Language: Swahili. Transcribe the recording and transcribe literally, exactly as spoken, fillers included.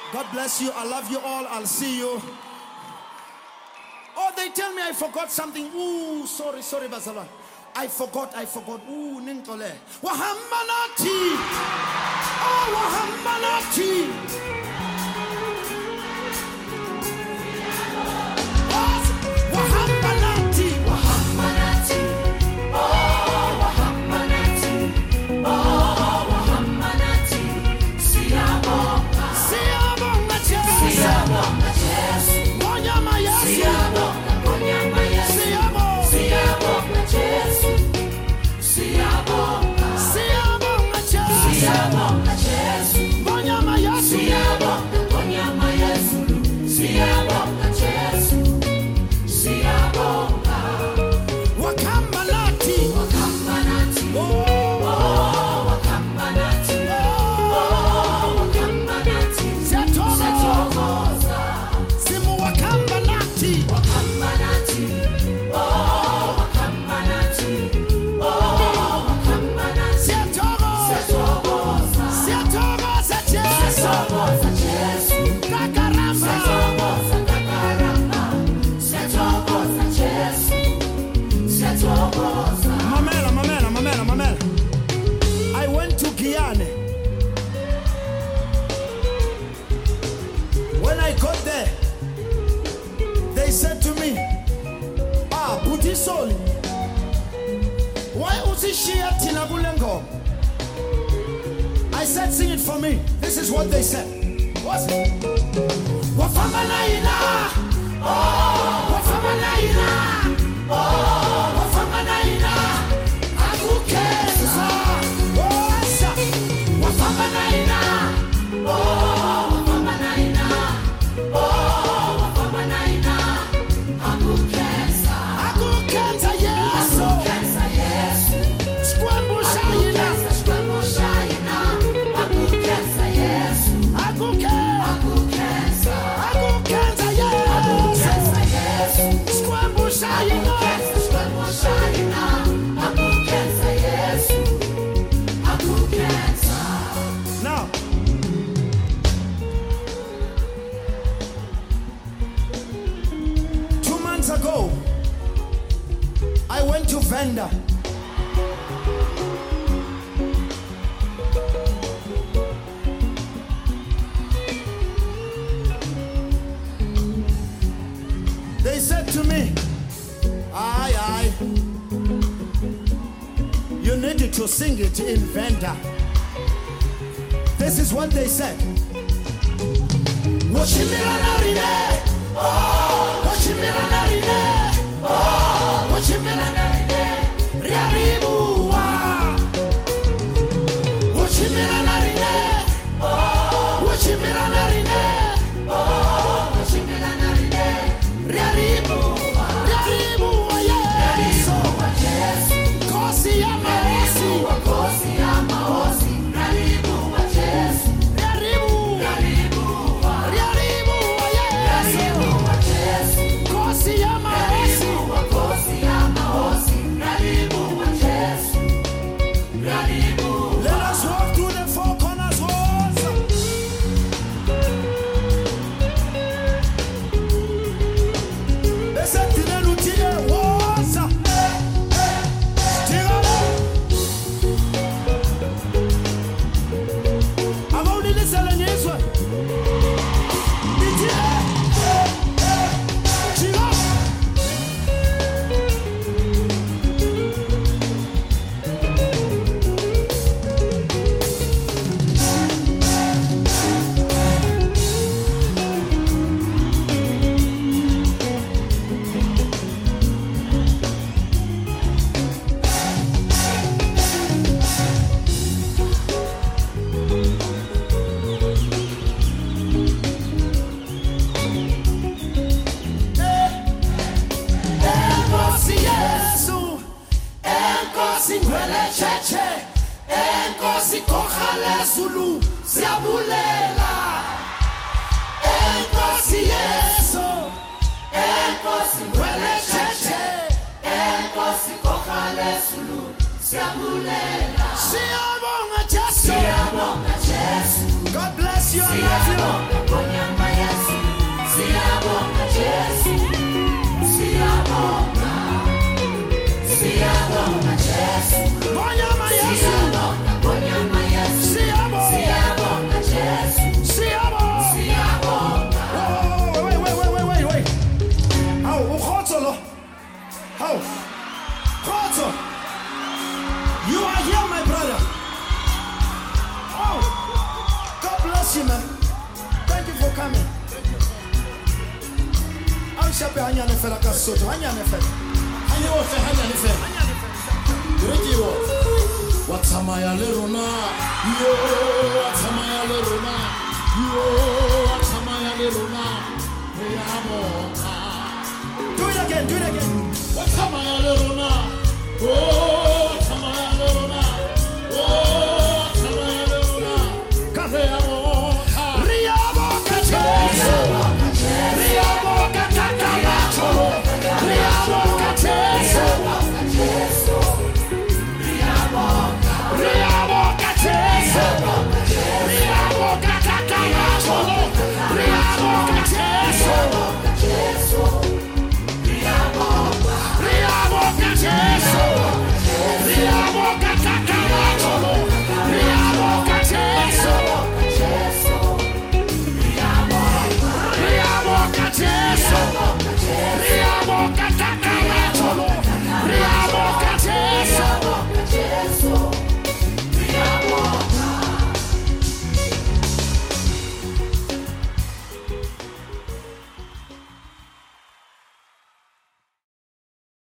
God bless you. I love you all. I'll see you. Oh, they tell me I forgot something. Ooh, sorry, sorry, Basala. I forgot, I forgot. Ooh, Nintole. Wahambanati. Oh, Wahambanati. Wahambanati. Wahambanati. Oh, Wahambanati. Oh, Wahambanati. Siyabonga. Siyabonga, Jesus. Siyabonga, Jesus. Bonyama, yes. Siyabonga, bonyama, yes. Siyabonga. Siyabonga, Jesus. Siyabonga. Siyabonga, Jesus. Siyabonga, Jesus. Bonyama, yes. Siyabonga, bonyama, yes. Siyabonga, Jesus. Siyabonga. Wakambanati. Wakambanati. Oh, Wakambanati. Oh, Wakambanati. Siyathokoza. Simu Wakambanati. Wakambanati. Oh, Wakambanati. Oh, Wakambanati. Siyathokoza. Siyathokoza. Siyathokoza, Jesu. Kakaramba. Siyathokoza, kakaramba. Siyathokoza, Jesu. Siyathokoza. Mamela, mamela, mamela, mamela. I went to Guyana. When I got there, they said to me, ah, Butisoli, why usishia tinabulengo? I said, sing it for me. This is what they said. What's it? Wafamanaina, oh, Wafamanaina, oh, Wafamanaina, Akukeza, oh, Asa, Wafamanaina, oh, Wafamanaina, oh, Wafamanaina, Akukeza, Akukeza, yes, Akukeza, yes, Skwambushaina, Skwambushaina, Akukeza, yes, Akukeza, Akukeza, Akukeza, yes, Akukeza, yes, Skwambushaina, Skwambushaina, Akukeza, yes, Akukeza. Now, two months ago, I went to Venda. They said to me, aye, aye, you needed to sing it in Venda. This is what they said. Washimiranarine, oh, Washimiranarine, oh, Washimiranarine, Riaribuwa. Washimiranarine, oh, Washimiranarine, oh, Washimiranarine, Riaribuwa, Riaribuwa, yes. Kosi ya maosi, kosi ya maosi, Riaribuwa, yes. Riaribuwa, Riaribuwa, yes. Riaribuwa, yes. Kosi ya maosi, kosi ya maosi, Riaribuwa, yes. Riaribuwa. Let us walk through the four corners walls. They said to them, "Lutie walls." Tirale. Avant de laisser la nièce, il dit, Tira. Enkosi Yesu, enkosi ngwele cheche, enkosi kokhale Zulu, siyabulela. Enkosi Yesu, enkosi ngwele cheche, enkosi kokhale Zulu, siyabulela. Siyabonga Jesu, siyabonga Jesu. God bless you, I love you. worship hanya ne fela kasoto hanya ne fela hanya wo fe hanya ne fela Regiwo Watamaya lerona yo